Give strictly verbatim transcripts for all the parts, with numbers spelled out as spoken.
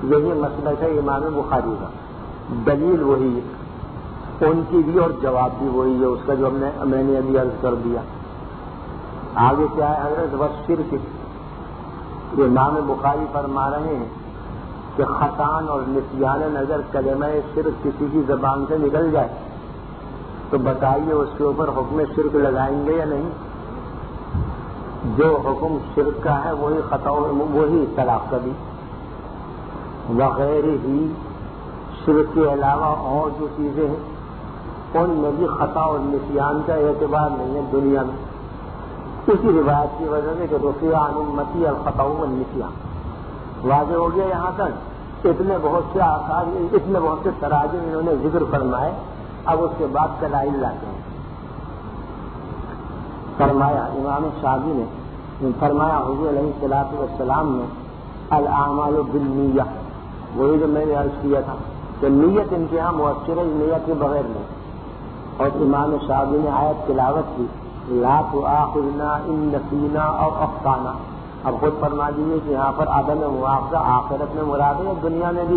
یہی مسلک ہے امام بخاری کا، دلیل وہی ہے، ان کی بھی اور جواب بھی وہی ہے اس کا جو ہم نے میں نے ابھی عرض کر دیا۔ آگے کیا ہے حضرت والشرک، امام بخاری فرما رہے ہیں کہ خطان اور نسیان اگر کلمہ شرک کسی کی زبان سے نکل جائے تو بتائیے اس کے اوپر حکم شرک لگائیں گے یا نہیں؟ جو حکم شرک کا ہے وہی خطا وہی طلاق کا بھی، وغیرہ ہی شرک کے علاوہ اور جو چیزیں ہیں ان میں بھی خطا اور نسیان کا اعتبار نہیں ہے دنیا میں، اسی روایت کی وجہ سے کہ رفیع عن امتی الخطا والنسیان۔ واضح ہو گیا یہاں تک؟ اتنے بہت سے آثار اتنے بہت سے تراجم انہوں نے ذکر فرمائے، اب اس کے بعد دلائل لاتے ہیں۔ فرمایا امام شافعی نے فرمایا حضور علیہ الصلوۃ والسلام نے الاعمال بالنیہ، وہی جو میں نے عرض کیا تھا کہ نیت ان کے یہاں مؤثر ہے، نیت کے بغیر نہیں۔ اور امام شافعی نے آیت تلاوت کی لا تؤاخذنا ان نسینا او اخطانا، اب خود فرما دیجیے کہ یہاں پر عدم مواخذہ آخرت میں مراد ہے دنیا میں بھی۔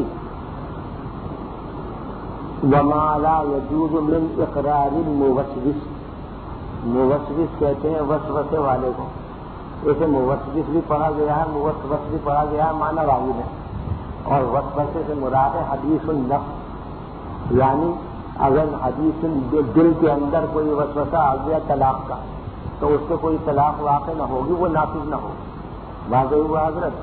وما لا يجوز من اقرار الموسوس، موسوس کہتے ہیں وسوسے والے کو، اسے موسوس بھی پڑھا گیا ہے، موسوس بھی پڑھا گیا ہے، معنی واحد ہے، اور وسوسے سے مراد ہے حدیث النفس، یعنی اگر حدیث دل کے اندر کوئی وسوسہ آ گیا طلاق کا تو اس سے کوئی طلاق واقع نہ ہوگی، وہ نافذ نہ ہوگی۔ واضح ہوا حضرت؟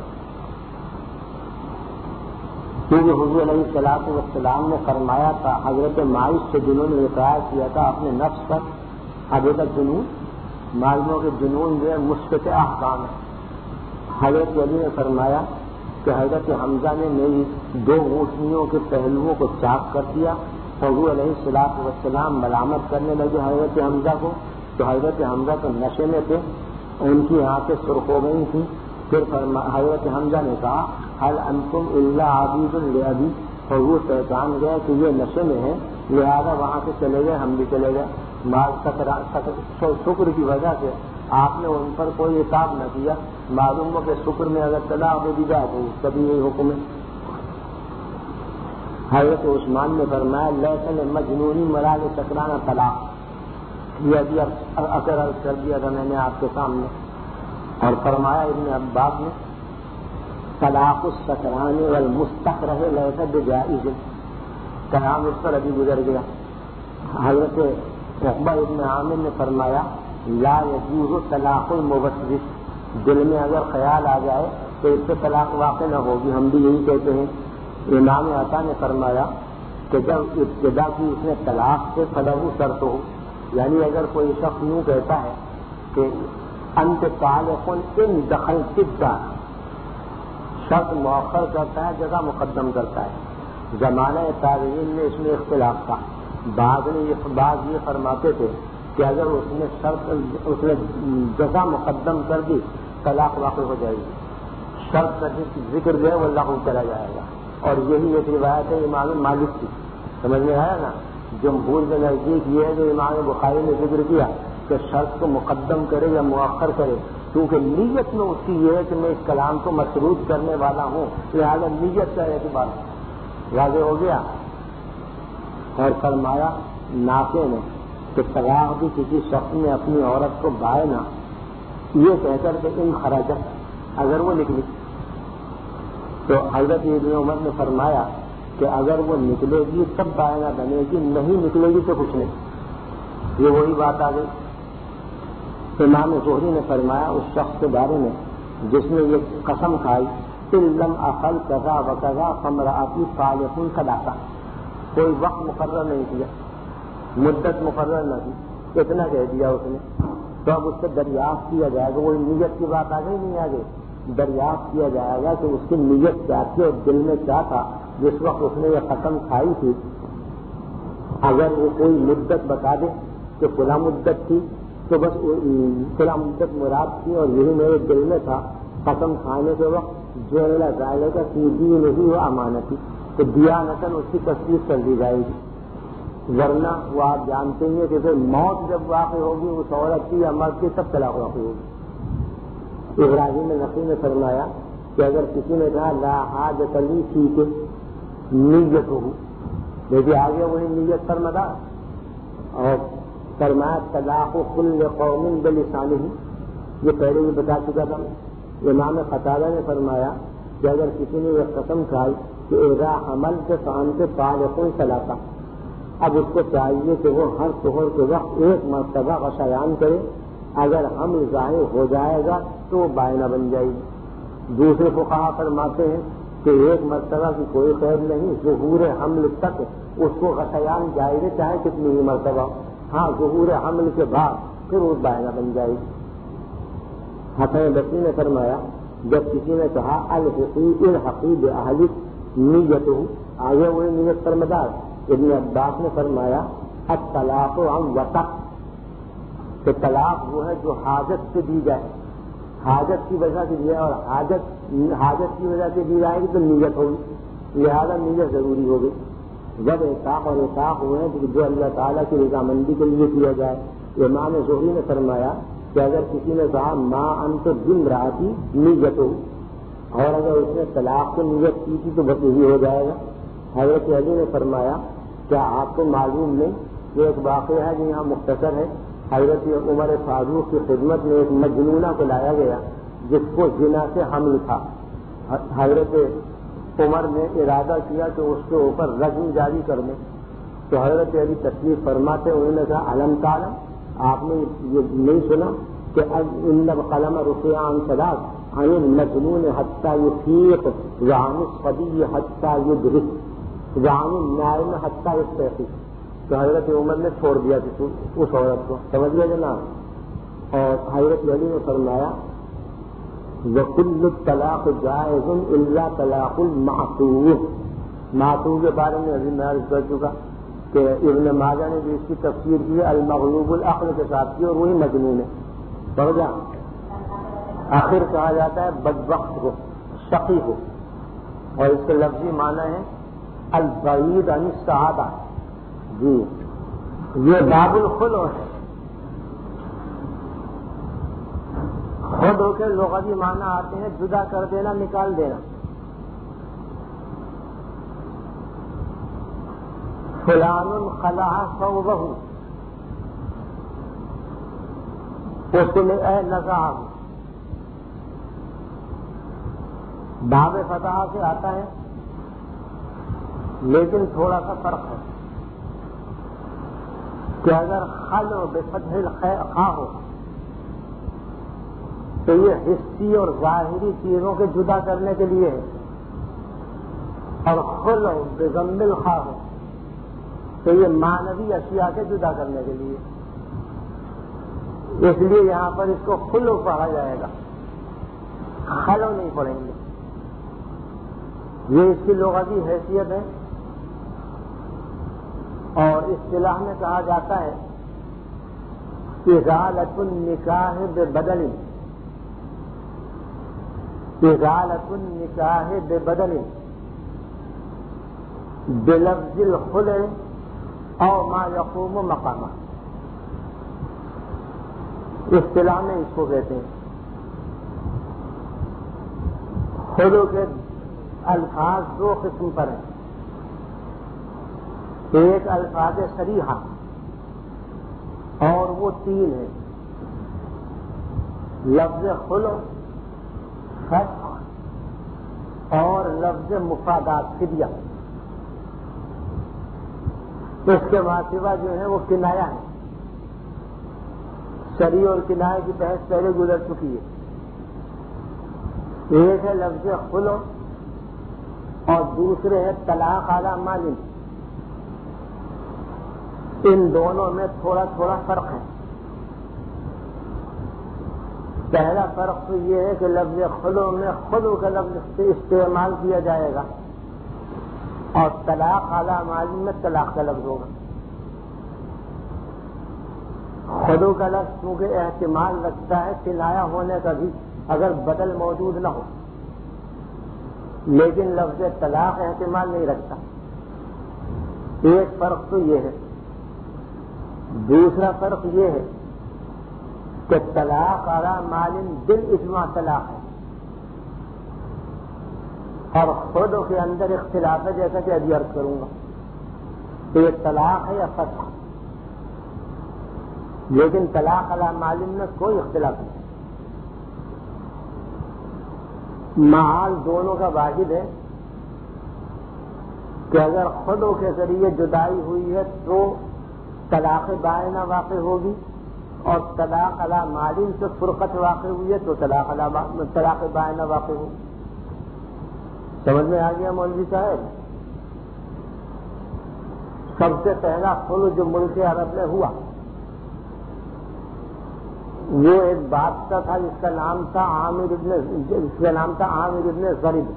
کیونکہ حضور علیہ الصلوۃ والسلام نے فرمایا تھا حضرت مائز سے جنہوں نے اقرار کیا تھا اپنے نفس پر، ابھی تک جنون معلوموں کے جنون جو ہے مثبت احکام ہے۔ حضرت علی نے فرمایا کہ حضرت حمزہ نے میری دو اونٹنیوں کے پہلوؤں کو چاک کر دیا، حضور علیہ الصلوۃ والسلام ملامت کرنے لگے حضرت حمزہ کو، تو حضرت حمزہ تو نشے میں تھے، ان کی آنکھیں سرخ ہو گئی تھیں۔ پھر حضرت حمزہ نے کہا هل انتم الا عبید لابی، حضور پہچان گئے کہ یہ نشے میں ہیں، لہذا وہاں سے چلے گئے، ہم بھی چلے گئے۔ شکر کی وجہ سے آپ نے ان پر کوئی عتاب نہ کیا، معلوم ہو کہ شکر میں اگر طلاق دے دی جائے تو اس کا بھی یہی حکم ہے۔ حضرت عثمان نے فرمایا لیس للمجنون مراد سکرانہ طلاق، یہ ابھی اثر عرض کر دیا تھا میں نے آپ کے سامنے۔ اور فرمایا ابن عباس نے طلاق السکران والمستکرہ لیس بجائز، کلام اس پر ابھی گزر گیا۔ حضرت عقبہ ابن عامر نے فرمایا لا یجوز طلاق الموسوس، دل میں اگر خیال آ جائے تو اس سے طلاق واقع نہ ہوگی، ہم بھی یہی کہتے ہیں۔ امام عطا نے فرمایا کہ جب ابتدا کی اس نے طلاق سے فلہو شرط ہو، یعنی اگر کوئی شخص یوں کہتا ہے کہ انت طالق ان دخلت الدار، شرط مؤخر کرتا ہے جگہ مقدم کرتا ہے۔ زمانہ تابعین میں اس میں اختلاف تھا، بعض نے یہ بعض یہ فرماتے تھے کہ اگر اس نے شرط اس نے جگہ مقدم کر دی طلاق واقع ہو جائے گی، شرط کا ذکر جو ہے وہ لاغو کرا جائے گا، اور یہی ایک روایت ہے امام مالک کی، سمجھ میں آیا نا؟ جمہور کے نزدیک یہ ہے جو امام بخاری نے ذکر کیا کہ شرط کو مقدم کرے یا مؤخر کرے، کیونکہ نیت میں اس کی یہ ہے کہ میں اس کلام کو مشروط کرنے والا ہوں، لہٰذا نیت کا اعتبار واضح ہو گیا۔ اور فرمایا نافع نے کہ طلاق بھی کسی شخص نے اپنی عورت کو بائنا یہ کہہ کر کہ ان خراجت اگر وہ نکلی، تو حضرت ابن عمر نے فرمایا کہ اگر وہ نکلے گی تب بائنا بنے گی، نہیں نکلے گی تو کچھ نہیں، یہ وہی بات آ گئی۔ امام زہری نے فرمایا اس شخص کے بارے میں جس نے یہ قسم کھائی لم اقل کذا و کذا فامرأتی صالح صداقہ، کوئی وقت مقرر نہیں کیا، مدت مقرر نہ کی، اتنا کہہ دیا اس نے، تو اب اس سے دریافت کیا جائے گا، وہ نیت کی بات آ گئی نہیں آ گئی، دریافت کیا جائے گا کہ اس کی نیت کیا تھی اور دل میں کیا تھا جس وقت اس نے یہ قسم کھائی تھی۔ اگر وہ کوئی مدت بتا دے کہ فلاں مدت تھی تو بس فلاں مدت مراد تھی اور یہی میرے دل میں تھا، قسم کھانے کے وقت جو ظاہر کا سیدھی نہیں ہو امانتی، تو دیانتاً اس کی تصدیق کر دی جائے گی، ورنہ وہ آپ جانتے ہیں کہ پھر موت جب واقع ہوگی اس عورت کی یا مرد کی تب طلاق واقع ہوگی۔ ابراہیم نقی نے فرمایا کہ اگر کسی نے کہا لا حاجت لی فی کے نیت ہو، لیکن آگے وہی نیت پر مدار، اور فرمایا طلاق کل قوم بلسانہ، یہ پہلے بھی بتا چکا تھا۔ امام قتادہ نے فرمایا کہ اگر کسی نے یہ قسم کھائی کہ اذا حمل کے کام سے طالقوں ثلاثہ، اب اس کو چاہیے کہ وہ ہر طہر کے وقت ایک مرتبہ غسیان کرے، اگر حمل ظاہر ہو جائے گا تو وہ بائنہ بن جائے گی۔ دوسرے فقہا فرماتے ہیں کہ ایک مرتبہ کی کوئی قید نہیں، ظہور حمل تک اس کو غسیان جائز چاہے کتنی ہی مرتبہ، ہاں ظہور حمل کے بعد پھر وہ بائنہ بن جائے گی۔ حسن بصری نے فرمایا جب کسی نے کہا الحقی الحقی باہلک نیت ہو، آگے وہی نیت پر مدار۔ ابن عباس نے فرمایا الطلاق عن وطأ، کہ طلاق وہ ہے جو حاجت سے دی جائے، حاجت کی وجہ سے دی جائے، اور حاجت حاجت کی وجہ سے دی جائے گی تو نیت ہوگی، لہذا نیت ضروری ہوگی۔ جب اطاق اور اطاق ہوئے ہیں جو اللہ تعالیٰ کی رضامندی کے لیے کیا جائے۔ امام زہری نے فرمایا کہ اگر کسی نے کہا ما انت بامرأتی نیت ہو، اور اگر اس نے طلاق کو نیت کی تھی تو بس یہی ہو جائے گا۔ حضرت علی نے فرمایا کیا آپ کو معلوم نہیں، یہ ایک واقعہ ہے جو یہاں مختصر ہے۔ حضرت عمر فاروق کی خدمت میں ایک مجنونہ کو لایا گیا جس کو زنا سے حمل تھا۔ حضرت عمر نے ارادہ کیا کہ اس کے اوپر رجم جاری کر دیں، تو حضرت علی تشریف فرماتے انہوں نے کہا علم تعلم، آپ نے یہ نہیں سنا کہ ان قلم رفع عن ثلاث عن المجنون حتى يفيق وعن الصبي حتى يدرك وعن النائم حتى يستيقظ، تو حضرت عمر نے چھوڑ دیا اس عورت کو، سمجھ گئے جناب۔ اور حضرت علی نے فرمایا وَكُلُّ الطَّلَاقِ جَائِزٌ إِلَّا طَلَاقُ الْمَعْتُوبِ، معتوب کے بارے میں ابھی میں عرض کر چکا کہ ابن ماجہ نے بھی اس کی تفسیر کی المغلوب العقل کے ساتھ کی، اور وہی مجنون ہے، پڑھ جا آخر کہا جاتا ہے بدبخت کو، شقی کو، اور اس کے لفظی معنی ہے البعید عن السعادہ۔ جی یہ باب الخلو ہے، خود ہو کے لغوی معنی آتے ہیں جدا کر دینا، نکال دینا۔ فلان خلع ثوبہ، اس نے اے نزاع، باب فتح سے آتا ہے لیکن تھوڑا سا فرق ہے کہ اگر خلع بفتح الخاء ہو تو یہ حسی اور ظاہری چیزوں کے جدا کرنے کے لیے ہے، اور خلع بضم الخاء ہو تو یہ معنوی اشیاء کے جدا کرنے کے لیے، اس لیے یہاں پر اس کو خلع پڑھا جائے گا، خلع نہیں پڑھیں گے۔ یہ اس کی لغوی حیثیت ہے، اور اصطلاح میں کہا جاتا ہے ازالۃ النکاح ببدل، ازالۃ النکاح ببدل بلفظ الخلع او ما یقوم مقامہ، اصطلاح میں اس کو کہتے ہیں۔ خلع کے الفاظ دو قسم پر ہیں، ایک الفاظ صریحہ اور وہ تین ہیں، لفظ خلع، فسخ اور لفظ مفادات فدیہ۔ اس کے ماسوا جو ہیں وہ کنایا ہے، صریح اور کنایہ کی بحث پہلے گزر چکی ہے۔ ایک ہے لفظ خلع اور دوسرے ہے طلاق اعلی مالن، ان دونوں میں تھوڑا تھوڑا فرق ہے۔ پہلا فرق تو یہ ہے کہ لفظ خلع میں خلع کا لفظ سے استعمال کیا جائے گا، اور طلاق اعلی مالن میں طلاق کا لفظ ہوگا۔ خلع کا لفظ کیونکہ احتمال رکھتا ہے کنایا ہونے کا بھی اگر بدل موجود نہ ہو، لیکن لفظ طلاق احتمال نہیں رکھتا، ایک فرق تو یہ ہے۔ دوسرا فرق یہ ہے کہ طلاق اعلی مالن بالاجماع طلاق ہے، اور خود کے اندر اختلاف ہے، جیسا کہ ابھی عرض کروں گا کہ یہ طلاق ہے یا فسخ، لیکن طلاق علی معلوم میں کوئی اختلاف نہیں، معال دونوں کا واحد ہے کہ اگر خود کے ذریعے جدائی ہوئی ہے تو طلاق بائنہ واقع ہوگی، اور طلاق علی معلوم سے فرقت واقع ہوئی ہے تو طلاق علی طلاق بائنہ واقع ہوگی۔ سمجھ میں آ گیا مولوی صاحب؟ سب سے پہلا خلع جو ملک عرب میں ہوا وہ ایک بادشاہ تھا جس کا نام تھا عامر ابن جس کا نام تھا عامر ابن ضرب۔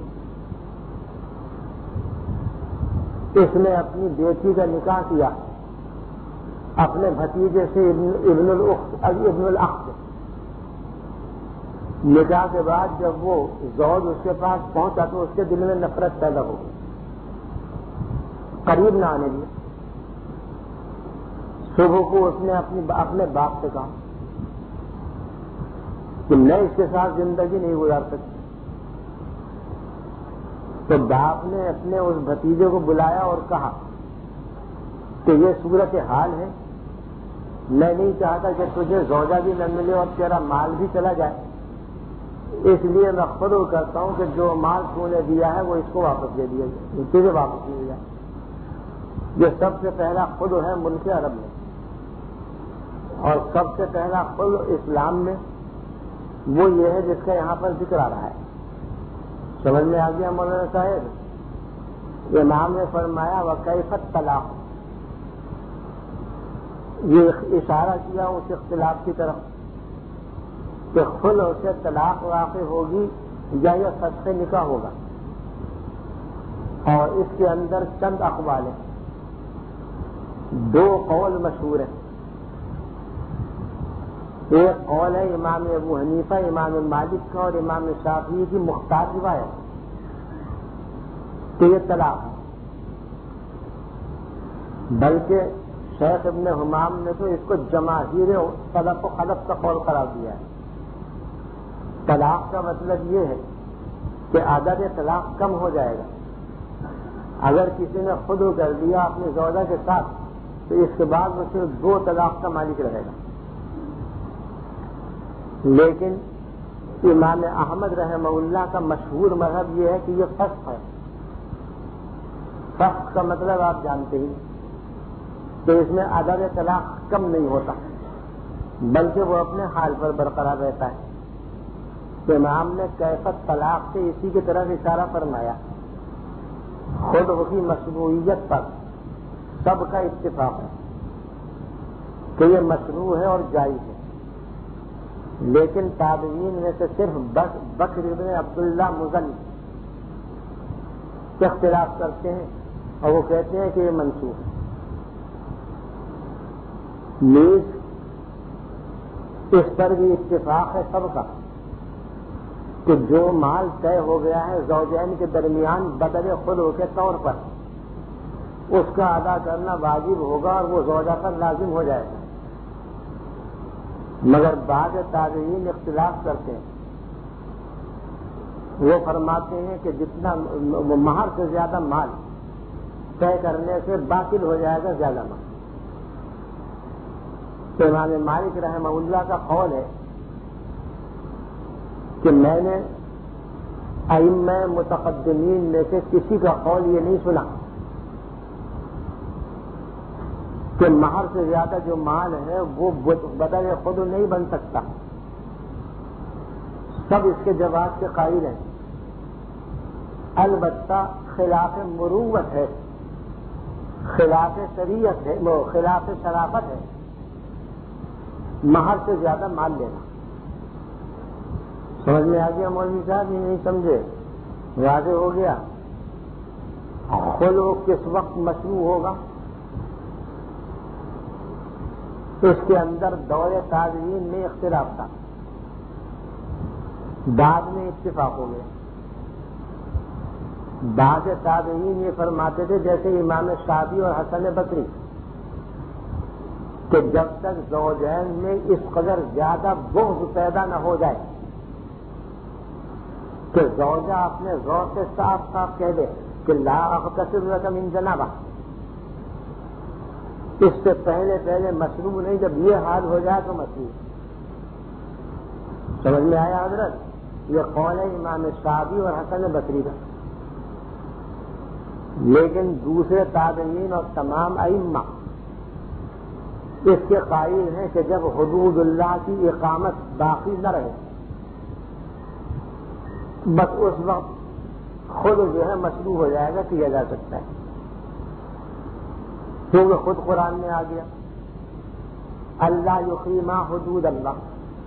اس نے اپنی بیٹی کا نکاح کیا اپنے بھتیجے سے ابن الاخت ابن الاخت نکاح کے بعد جب وہ زوج اس کے پاس پہنچا تو اس کے دل میں نفرت پیدا ہو گئی، قریب نہ آنے دیا۔ صبح کو اس نے اپنی اپنے باپ سے کہا کہ میں اس کے ساتھ زندگی نہیں گزار سکتی، تو باپ نے اپنے اس بھتیجے کو بلایا اور کہا کہ یہ صورت حال ہے، میں نہیں چاہتا کہ تجھے زوجہ بھی نہ ملے اور تیرا مال بھی چلا جائے، اس لیے میں خود کرتا ہوں کہ جو مال تو نے دیا ہے وہ اس کو واپس دے دیا جائے، تجھے واپس دیا جائے۔ یہ سب سے پہلا خود ہے ملک عرب میں، اور سب سے پہلا خود اسلام میں وہ یہ ہے جس کا یہاں پر ذکر آ رہا ہے۔ سمجھ میں آ گیا مولانا صاحب؟ امام نے فرمایا وکیف الطلاق، یہ اشارہ کیا اس اختلاف کی طرف کہ خلع سے طلاق واقع ہوگی یا یہ فسخ نکاح ہوگا، اور اس کے اندر چند اقوال ہیں، دو قول مشہور ہیں۔ ایک قول ہے امام ابو حنیفہ امام مالک کا اور امام شافعی کی مختار روایت کہ یہ طلاق ہے، بلکہ شیخ ابن حمام نے تو اس کو جماہیر سلف و خلف کا قول قرار دیا ہے۔ طلاق کا مطلب یہ ہے کہ عدد طلاق کم ہو جائے گا۔ اگر کسی نے خود کر دیا اپنی زوجہ کے ساتھ تو اس کے بعد وہ صرف دو طلاق کا مالک رہے گا، لیکن امام احمد رحمہ اللہ کا مشہور مذہب یہ ہے کہ یہ فسخ ہے۔ فسخ کا مطلب آپ جانتے ہی کہ اس میں عدد طلاق کم نہیں ہوتا بلکہ وہ اپنے حال پر برقرار رہتا ہے۔ تو امام نے کیفیت طلاق سے اسی کی طرف اشارہ فرمایا۔ خود کی مشروعیت پر سب کا اتفاق ہے کہ یہ مشروع ہے اور جائز ہے، لیکن تابعین میں سے صرف بکر ابن عبداللہ مزنی اختلاف کرتے ہیں اور وہ کہتے ہیں کہ یہ منسوخ ہے۔ نیز اس پر بھی اتفاق ہے سب کا کہ جو مال طے ہو گیا ہے زوجین کے درمیان بدل خلع کے طور پر اس کا ادا کرنا واجب ہوگا اور وہ زوجہ پر لازم ہو جائے گا، مگر بعض تابعین اختلاف کرتے ہیں، وہ فرماتے ہیں کہ جتنا مہر سے زیادہ مال طے کرنے سے باطل ہو جائے گا زیادہ مال۔ تو امام مالک رحمہ اللہ کا قول ہے کہ میں نے ائمہ متقدمین میں سے کسی کا قول یہ نہیں سنا کہ مہر سے زیادہ جو مال ہے وہ بدل خود نہیں بن سکتا۔ سب اس کے جواز کے قائل ہیں، البتہ خلاف مروت ہے، خلاف شریعت ہے، وہ خلاف شرافت ہے مہر سے زیادہ مال لینا۔ سمجھ میں آ گیا مولوی صاحب؟ یہ نہیں سمجھے؟ واضح ہو گیا؟ خلع کس وقت مشروع ہوگا؟ اس کے اندر دور تابعین میں اختلاف تھا، بعد میں اتفاق ہو گیا۔ بعض تابعین یہ فرماتے تھے جیسے امام شافعی اور حسن بصری کہ جب تک زوجین میں اس قدر زیادہ بغض پیدا نہ ہو جائے کہ زوجہ اپنے زوج سے صاف صاف کہہ دے کہ لا اغتسل لک من جنابہ، اس سے پہلے پہلے مشروب نہیں، جب یہ حال ہو جائے تو مشروب. سمجھ میں آیا حضرت؟ یہ قول ہے امام شافعی اور حسن بصری کا. لیکن دوسرے تابعین اور تمام ائمہ اس کے قائل ہیں کہ جب حدود اللہ کی اقامت باقی نہ رہے بس اس وقت خود جو ہے مشروع ہو جائے گا، کیا جا سکتا ہے، کیونکہ خود قرآن میں آ گیا اللہ یقیما حدود اللہ،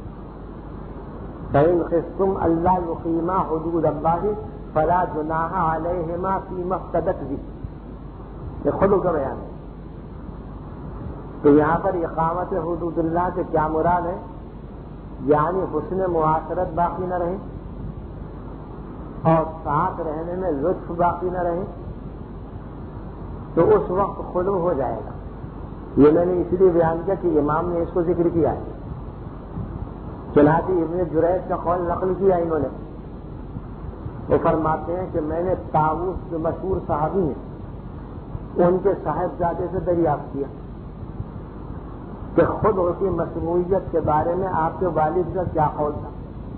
فإن خفتم اللہ یقیما حدود اللہ فلا جناح علیہما فیما افتدت به، یہ خود کا بیان ہے. تو یہاں پر اقامت حدود اللہ سے کیا مراد ہے؟ یعنی حسن معاشرت باقی نہ رہے اور ساتھ رہنے میں لطف باقی نہ رہے تو اس وقت خلو ہو جائے گا. یہ میں نے اس لیے بیان کیا کہ امام نے اس کو ذکر کیا ہے. چنانچہ ابن جریج کا قول نقل کیا انہوں نے، وہ فرماتے ہیں کہ میں نے طاووس جو مشہور صحابی ہیں ان کے صاحبزادے سے دریافت کیا کہ خود کی مصنوعیت کے بارے میں آپ کے والد کا کیا قول تھا،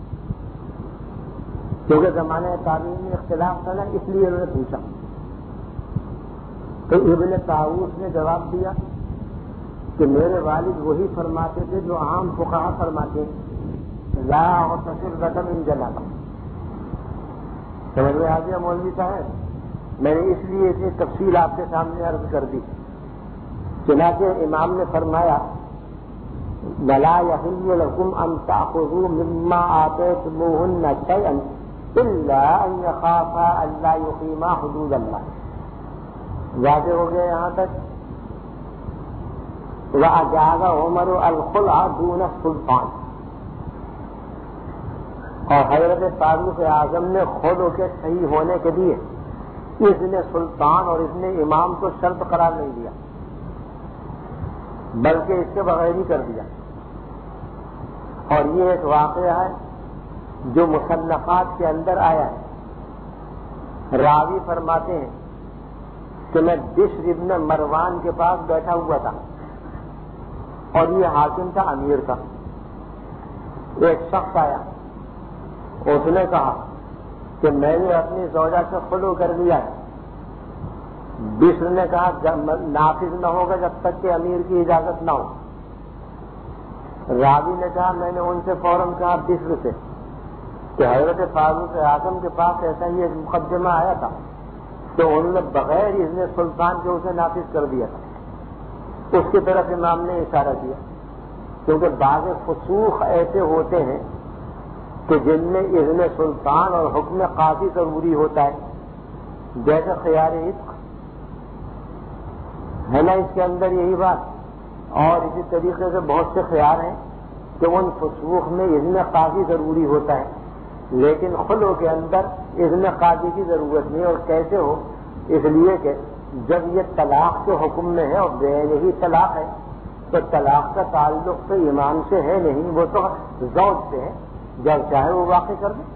کیونکہ زمانہ تابعین میں اختلاف تھا نا، اس لیے انہوں نے پوچھا. تو ابن طاووس نے جواب دیا کہ میرے والد وہی فرماتے تھے جو عام فقہا فرماتے ہیں، لا اغتسل لک من جنابہ. سمجھ میں آ گیا مولوی صاحب؟ میں نے اس لیے اتنی تفصیل آپ کے سامنے عرض کر دی. چنانچہ امام نے فرمایا وَلَا يَحِلُّ لَكُمْ أَن تَأْخُذُوا مِمَّا آتَيْتُمُوهُنَّ شَيْئًا إِلَّا أَن يَخَافَا أَلَّا يُقِيمَا حُدُودَ اللَّهِ. واضح ہو گیا یہاں تک؟ وَأَجَازَ عُمَرُ الْخُلْعَ دُونَ السُّلْطَانِ، اور حضرت فاروق اعظم نے خود کے صحیح ہونے کے لیے اذن سلطان اور اذن امام کو شرط قرار نہیں دیا، بلکہ اس کے بغیر ہی کر دیا. اور یہ ایک واقعہ ہے جو مصنفات کے اندر آیا ہے. راوی فرماتے ہیں کہ میں بشر ابن مروان کے پاس بیٹھا ہوا تھا اور یہ حاکم تھا، امیر کا. ایک شخص آیا، اس نے کہا کہ میں نے اپنی زوجہ سے خلو کر لیا ہے. بشر نے کہا نافذ نہ ہوگا جب تک کہ امیر کی اجازت نہ ہو. راوی نے کہا میں نے ان سے فوراً کہا بشر سے کہ حضرت فاروق اعظم کے پاس ایسا ہی ایک مقدمہ آیا تھا تو انہوں نے بغیر اذن سلطان کے اسے نافذ کر دیا تھا. اس کی طرف امام نے اشارہ کیا کیونکہ بعض فسوق ایسے ہوتے ہیں کہ جن میں اذن سلطان اور حکم قاضی ضروری ہوتا ہے، جیسے خیار عشق ہے نا، اس کے اندر یہی بات. اور اسی طریقے سے بہت سے خیار ہیں کہ ان فسوق میں اذن قاضی ضروری ہوتا ہے، لیکن خلو کے اندر اذن قاضی کی ضرورت نہیں. اور کیسے ہو؟ اس لیے کہ جب یہ طلاق کے حکم میں ہے اور بے ہی طلاق ہے تو طلاق کا تعلق تو امام سے ہے نہیں، وہ تو زوج سے ہے، جب چاہے وہ واقع کر دے.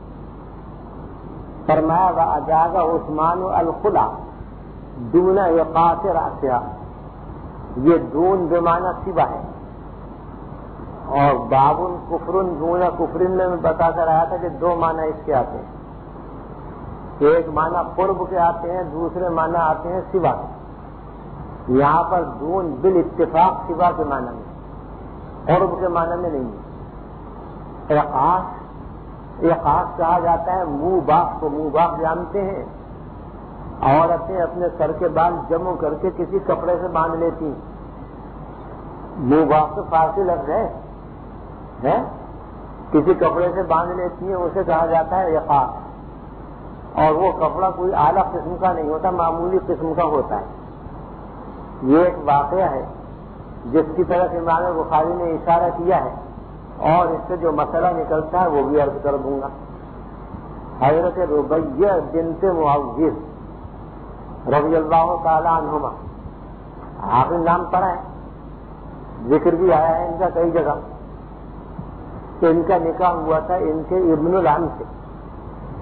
فرمایا وَأَجَازَ عثمان الخلع دون ايقاظ رأسها، یہ دون بمعنی سوا ہے. اور باب کفر دون کفر میں میں بتا کر آیا تھا کہ دو معنی اس کے آتے ہیں، ایک معنی قرب کے آتے ہیں، دوسرے معنی آتے ہیں سوا کے. یہاں پر دون بالاتفاق سوا کے معنی میں، قرب کے معنی میں نہیں ہے. اقاص اقاص کہا جاتا ہے منہ باغ کو. منہ باغ جانتے ہیں، عورتیں اپنے سر کے بال جمع کر کے کسی کپڑے سے باندھ لیتی ہیں. منہ باغ سے فارسی لفظ ہے، ہے کسی کپڑے سے باندھ لیتی ہیں، اسے کہا جاتا ہے اقاص. اور وہ کپڑا کوئی اعلیٰ قسم کا نہیں ہوتا، معمولی قسم کا ہوتا ہے. یہ ایک واقعہ ہے جس کی طرف امام بخاری نے اشارہ کیا ہے اور اس سے جو مسئلہ نکلتا ہے وہ بھی عرض کر دوں گا. حضرت ربیہ بنت معوذ رضی اللہ تعالی عنہما، آپ نے نام پڑھا ہے، ذکر بھی آیا ہے ان کا کئی جگہ. ان کا نکاح ہوا تھا ان کے ابن العم سے،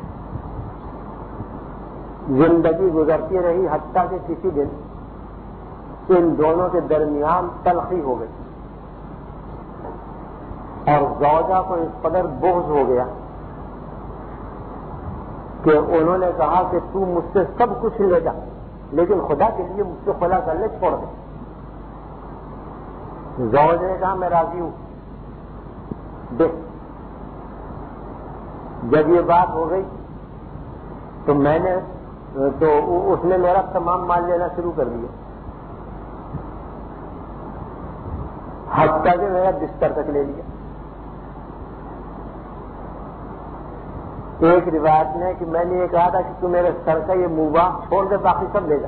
زندگی گزرتی رہی حتیٰ کہ کسی دن ان دونوں کے درمیان تلخی ہو گئی اور زوجہ کو اس قدر بغض ہو گیا کہ انہوں نے کہا کہ تو مجھ سے سب کچھ لے جا لیکن خدا کے لیے مجھ سے خلا کر لے، چھوڑ دے۔ زوج نے کہا میں راضی ہوں، دیکھ جب یہ بات ہو گئی تو میں نے تو اس نے میرا تمام مال لینا شروع کر دیا، حتیٰ کہ میرا بستر تک لے لیا۔ ایک روایت میں کہ میں نے یہ کہا تھا کہ تو میرے سر کا یہ منہ چھوڑ دے، باقی سب لے جا،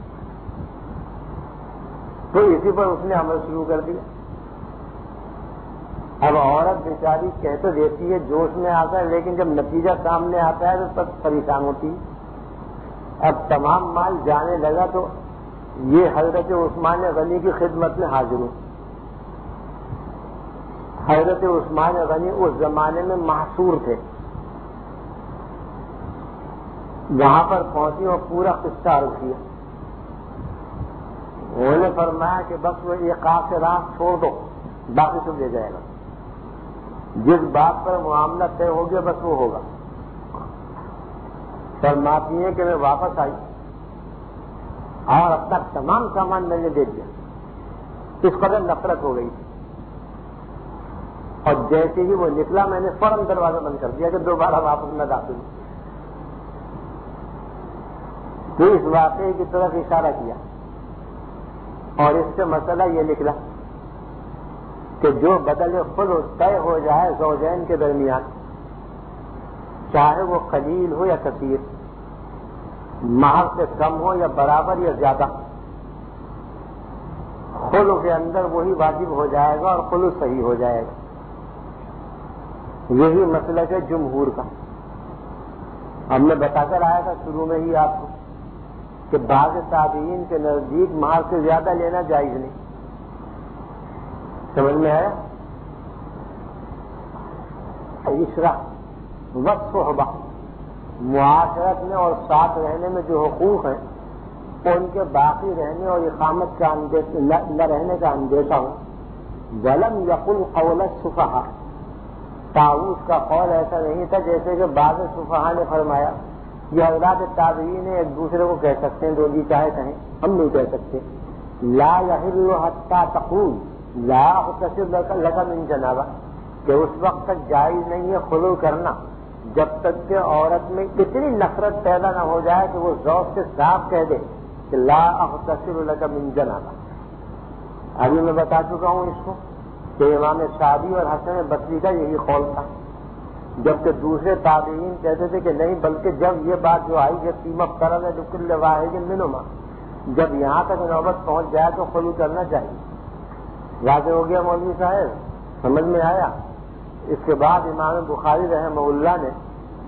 تو اسی پر اس نے عمل شروع کر دیا۔ اب عورت بیچاری کہہ تو دیتی ہے جوش میں آتا ہے، لیکن جب نتیجہ سامنے آتا ہے تو سب پریشان ہوتی ہے۔ اب تمام مال جانے لگا تو یہ حضرت عثمان غنی کی خدمت میں حاضر ہوں۔ حضرت عثمان غنی اس زمانے میں محصور تھے، وہاں پر پہنچی اور پورا قصہ عرض کیا۔ انہوں نے فرمایا کہ بس وہ ایک خاص راہ چھوڑ دو، باقی سب لے جائے گا، جس بات پر معاملہ طے ہو گیا بس وہ ہوگا۔ فرماتی ہیں کہ میں واپس آئی اور اپنا تمام سامان میں نے دے دیا، اس قدر نفرت ہو گئی، اور جیسے ہی وہ نکلا میں نے فوراً دروازہ بند کر دیا کہ دوبارہ واپس نہ داخل ہوں۔ تو اس واقعے کی طرف اشارہ کیا اور اس سے مسئلہ یہ نکلا کہ جو بدل خلع طے ہو جائے زوجین کے درمیان، چاہے وہ قلیل ہو یا کثیر، مہر سے کم ہو یا برابر یا زیادہ، خلع کے اندر وہی واجب ہو جائے گا اور خلع صحیح ہو جائے گا۔ یہی مسلک ہے جمہور کا۔ ہم نے بتا کر آیا تھا شروع میں ہی آپ کو کہ بعض تابعین کے نزدیک مہر سے زیادہ لینا جائز نہیں۔ سمجھ میں آیا؟ عشرہ والصحبہ، معاشرت میں اور ساتھ رہنے میں جو حقوق ہیں ان کے باقی رہنے اور اقامت کا نہ رہنے کا اندیشہ ہو۔ ولم یقل قول السفہاء، طاؤس کا قول ایسا نہیں تھا جیسے کہ بعض سفہاء نے فرمایا یہ حضرات تابعین ایک دوسرے کو کہہ سکتے ہیں، جو جی چاہے کہیں، ہم نہیں کہہ سکتے۔ لا یحل حتی تقول لا اغتسل لک من جنابہ، کہ اس وقت تک جائز نہیں ہے خلوع کرنا جب تک کہ عورت میں اتنی نفرت پیدا نہ ہو جائے کہ وہ ذوق سے صاف کہہ دے کہ لا اغتسل لک من جنابہ۔ ابھی میں بتا چکا ہوں اس کو کہ امام شعبی اور حسن بصری کا یہی قول تھا، جبکہ دوسرے تابعین کہتے تھے کہ نہیں، بلکہ جب یہ بات جو آئی کہ تیم افترض لکل واحد منہما، جب یہاں تک نوبت پہنچ جائے تو خلوع کرنا چاہیے۔ واضح ہو گیا مولوی صاحب؟ سمجھ میں آیا؟ اس کے بعد امام بخاری رحمہ اللہ نے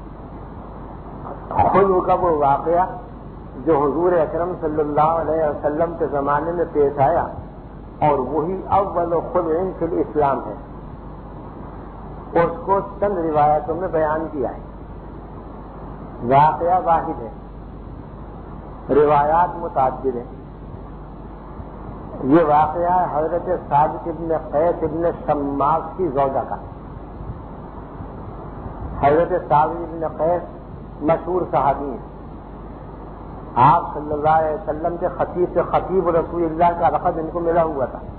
خلوع کا وہ واقعہ جو حضور اکرم صلی اللہ علیہ وسلم کے زمانے میں پیش آیا اور وہی اول خلع فی الاسلام ہے، اس کو چند روایتوں میں بیان کیا ہے۔ واقعہ واحد ہے، روایات متعدد ہیں۔ یہ واقعہ ہے حضرت ثابت ابن قیس ابن شماس کی زوجہ کا۔ حضرت ثابت ابن قیس مشہور صحابی ہیں، آپ صلی اللہ علیہ وسلم کے خطیب سے خطیب رسول اللہ کا لقب ان کو ملا ہوا تھا۔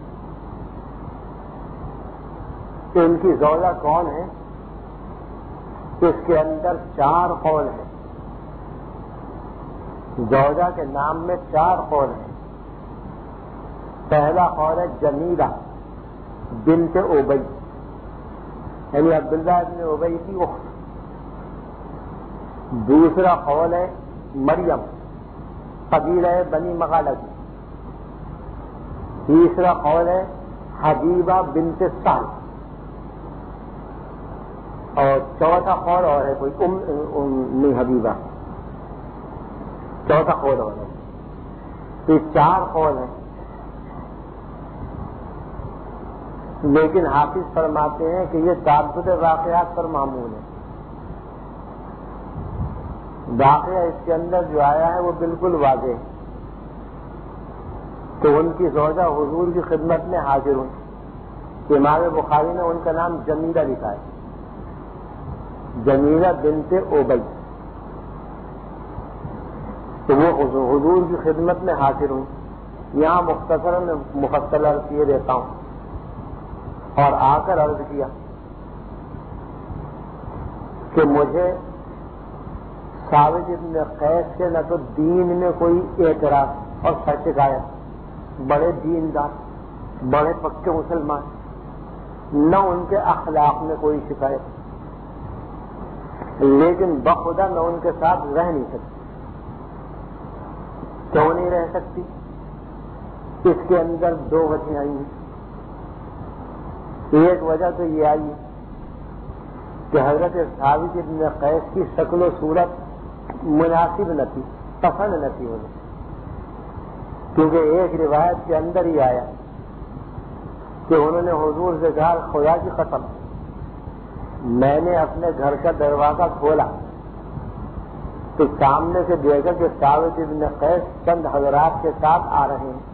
ان کی زوجہ کون ہے؟ اس کے اندر چار قول ہیں، زوجہ کے نام میں چار قول ہیں۔ پہلا قول ہے جمیلہ بنت ابی، یعنی عبداللہ ابن ابی کی اخت۔ دوسرا قول ہے مریم قبیلہ بنی مغالہ کی۔ تیسرا قول ہے حبیبہ بنت سہل، اور چوتھا قول اور ہے کوئی ام نہیں حبیبہ، چوتھا قول اور ہے۔ تو یہ چار قول ہیں، لیکن حافظ فرماتے ہیں کہ یہ تعدد واقعات پر معمول ہے۔ واقعہ اس کے اندر جو آیا ہے وہ بالکل واضح ہے تو ان کی زوجہ حضور کی خدمت میں حاضر ہوئی. امام بخاری نے ان کا نام جمیلہ لکھا ہے، جمیلہ بنت ابی. تو وہ حضور کی خدمت میں حاضر ہوں. یہاں مختصر میں مفصل عرض کیے دیتا ہوں اور آ کر عرض کیا کہ مجھے ثابت ابن قیس سے نہ تو دین میں کوئی اعتراض اور سر شکایت، بڑے دیندار بڑے پکے مسلمان، نہ ان کے اخلاق میں کوئی شکایت، لیکن بخدا میں ان کے ساتھ رہ نہیں سکتی. کیوں نہیں رہ سکتی؟ اس کے اندر دو وجہ آئی ہیں. ایک وجہ تو یہ آئی کہ حضرت ثابت ابن قیس کی شکل و صورت مناسب نہ تھی، پسند نہ تھی انہیں، کیونکہ ایک روایت کے اندر ہی آیا کہ انہوں نے حضور سے کہا خدا کی قسم میں نے اپنے گھر کا دروازہ کھولا تو سامنے سے دیکھا کہ ثابت ابن قیس چند حضرات کے ساتھ آ رہے ہیں.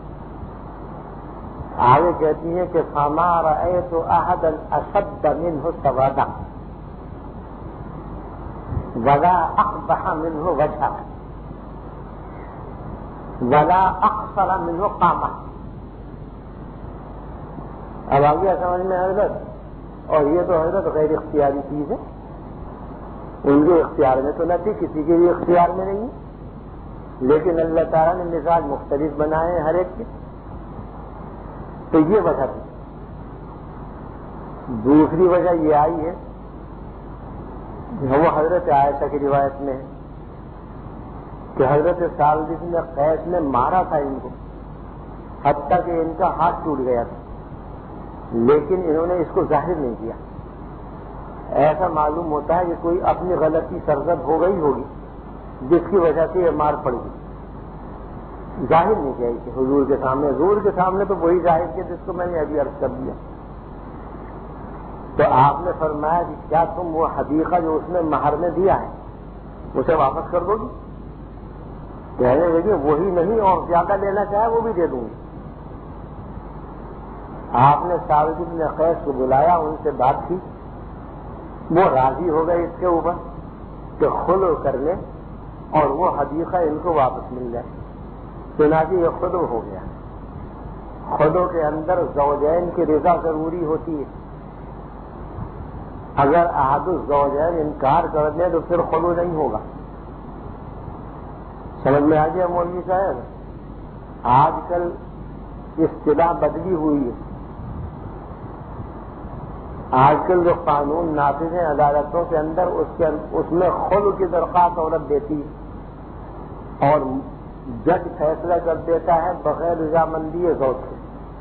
آگے کہتی ہیں کہ فما رأیت احدا اشد منہ سوادا ولا اقبح منہ وجھا ولا اقصر منہ قامہ. اب آ گیا سمجھ میں حضرت؟ اور یہ تو حضرت غیر اختیاری چیز ہے، ان کے اختیار میں تو نہ تھی، کسی کے بھی اختیار میں نہیں، لیکن اللہ تعالیٰ نے مزاج مختلف بنائے ہیں ہر ایک کے. تو یہ وجہ تھی. دوسری وجہ یہ آئی ہے وہ حضرت عائشہ کی روایت میں ہے کہ حضرت ثابت بن قیس نے مارا تھا ان کو، حتیٰ کہ ان کا ہاتھ ٹوٹ گیا تھا، لیکن انہوں نے اس کو ظاہر نہیں کیا. ایسا معلوم ہوتا ہے کہ کوئی اپنی غلطی سرزد ہو گئی ہوگی جس کی وجہ سے یہ مار پڑ گئی، ظاہر نہیں کیا کہ حضور کے سامنے. حضور کے سامنے تو وہی ظاہر کیا جس کو میں نے ابھی عرض کر دیا. تو آپ نے فرمایا کہ کیا تم وہ حدیقہ جو اس نے مہر میں دیا ہے اسے واپس کر دو گی؟ کہنے لگی وہی نہیں اور زیادہ لینا چاہے وہ بھی دے دوں گی. آپ نے ثابت بن قیس کو بلایا، ان سے بات کی، وہ راضی ہو گئے اس کے اوپر کہ خلو کر لیں اور وہ حدیقہ ان کو واپس مل جائے. چنانچہ یہ خلو ہو گیا. خلو کے اندر زوجین کی رضا ضروری ہوتی ہے. اگر احد الزوجین انکار کر دیں تو پھر خلو نہیں ہوگا. سمجھ میں آ گیا مولوی صاحب؟ آج کل اصطلاح بدلی ہوئی ہے. آج کل جو قانون نافذ ہیں عدالتوں کے اندر اس کے اس میں خلو کی درخواست عورت دیتی ہے اور جج فیصلہ کر دیتا ہے بغیر رضامندی زوج سے،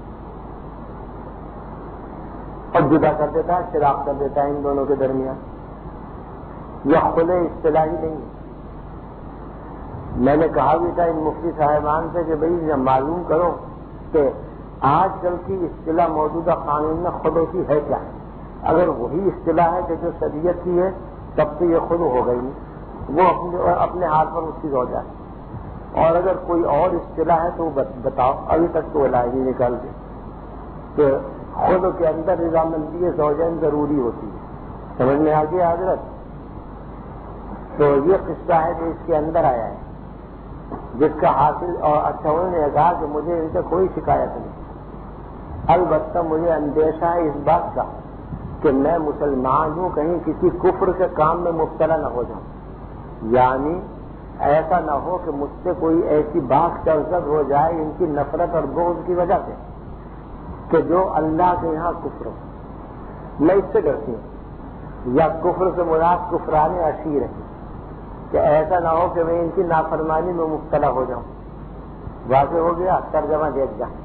اور جدا کر دیتا ہے، فراق کر دیتا ہے ان دونوں کے درمیان. یہ خلے اصطلاحی نہیں ہے. میں نے کہا بھی تھا ان مفتی صاحبان سے کہ بھئی یہ معلوم کرو کہ آج کل کی اصطلاح موجودہ قانون میں خلو کی ہے کیا. اگر وہی اصطلاح ہے کہ جو شریعت کی ہے تب تو یہ خلو ہو گئی نہیں، وہ اپنے اپنے ہاتھ پر اس کی ہو جائے. اور اگر کوئی اور اصطلاح ہے تو بتاؤ. ابھی تک تو علاج نہیں نکال دے کہ خود کے اندر رضامندی زوجین ضروری ہوتی ہے. سمجھ میں آ گیا حضرت؟ تو یہ قصہ ہے جو اس کے اندر آیا ہے جس کا حاصل. اور اچھا انہوں نے کہا کہ مجھے ان سے کوئی شکایت نہیں، البتہ مجھے اندیشہ ہے اس بات کا کہ میں مسلمان ہوں، کہیں کسی کفر کے کام میں مبتلا نہ ہو جاؤں. یعنی ایسا نہ ہو کہ مجھ سے کوئی ایسی بات سرزد ہو جائے ان کی نفرت اور بغض کی وجہ سے کہ جو اللہ کے یہاں کفر ہو. میں اس سے ڈرتی ہوں. یا کفر سے مراد کفران عشیر ہے کہ ایسا نہ ہو کہ میں ان کی نافرمانی میں مبتلا ہو جاؤں. واضح ہو گیا؟ ترجمہ دیکھ جا.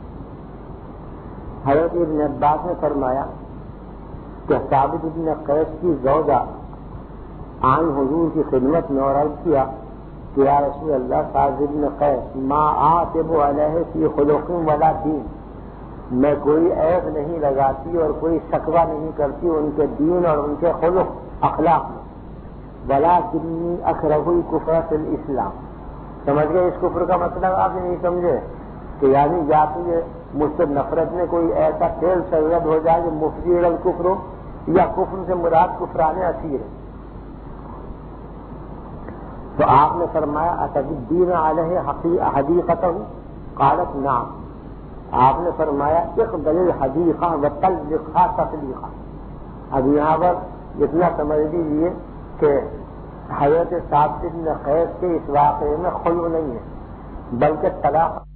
حضرت ابن عباس نے فرمایا کہ ثابت ابن قیس کی زوجہ آن حضور کی خدمت میں اور عرض کیا کہ یا رسول اللہ ثابت ابن قیس ما آتب علیہ فی خلق ولا دین، میں کوئی عیب نہیں لگاتی اور کوئی شکوہ نہیں کرتی ان کے دین اور ان کے خلق اخلاق میں، وَلَٰكِنِّي أَكْرَهُ الْكُفْرَ فِي الْإِسْلَامِ. سمجھ گئے اس کفر کا مطلب؟ آپ نہیں سمجھے کہ یعنی یا تو یہ مجھ سے نفرت میں کوئی ایسا کھیل سرگرم ہو جائے جو مفضی الی الکفر ہو، یا کفر سے مراد کفران اثیر ہے. تو آپ نے فرمایا اتدین علیہ حدیقتہ، قالت نعم. آپ نے فرمایا اقبل الحدیقہ وطلقھا تطلیقا. اب یہاں پر اتنا سمجھ لیجیے کہ حضرت ثابت بن قیس کے اس واقعے میں خلو نہیں ہے، بلکہ طلاق